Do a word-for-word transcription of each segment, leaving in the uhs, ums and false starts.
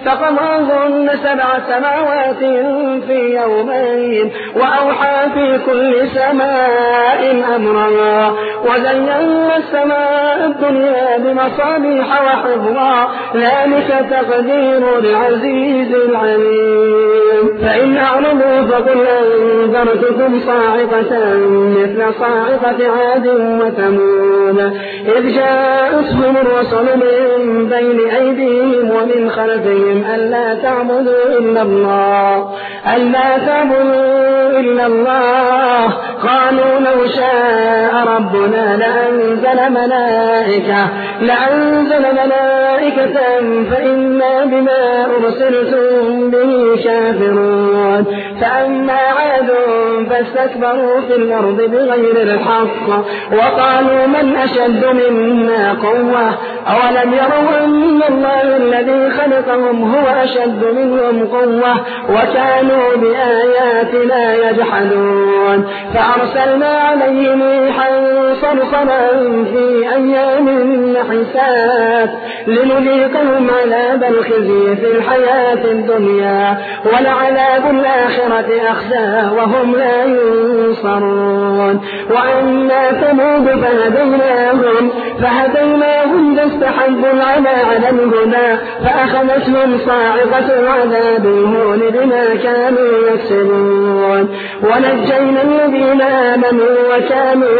فقضاهن سبع سماوات في يومين وأوحى في كل سماء أمرها وزينا السماء الدنيا بمصابيح وحفظا ذلك تقدير العزيز العليم. فإن أعرضوا فقل أنذرتكم صاعقة مثل صاعقة عاد وثمود إذ جاءتهم الرسل من بين أيديهم ومن خلفهم ألا تعبدوا إلا الله ألا تعبدوا إلا الله قالوا لو شاء ربنا لأنزل ملائكة لأنزل ملائكة فإنا بما أرسلتم به كافرون. فأما عاد فاستكبروا في الأرض بغير الحق وقالوا من أشد منا قوة أولم يروا أن الله الذي خلقهم هو أشد منهم قوة وكانوا بآياتنا يجحدون. فأرسلنا عليهم ريحا صرصرا في أيام نحسات لنذيقهم عذاب الخزي في الحياة الدنيا ولعذاب الآخرة أخزى وهم لا ينصرون. وأما ثمود فهديناهم فهديناهم فاستحبوا العمى على الهدى فأخذتهم صاعقة العذاب الهون بما كانوا يكسبون ونجينا الذين آمنوا وكانوا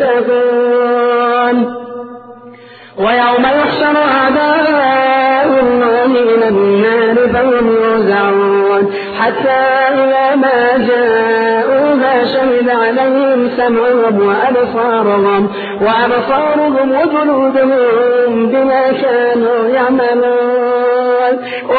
يتقون. ويوم يحشر أعداء الله إلى النار فهم يوزعون حتى إذا ما جاءوها شهد عليهم سمعهم وأبصارهم وأبصارهم وجلودهم بما كانوا يعملون.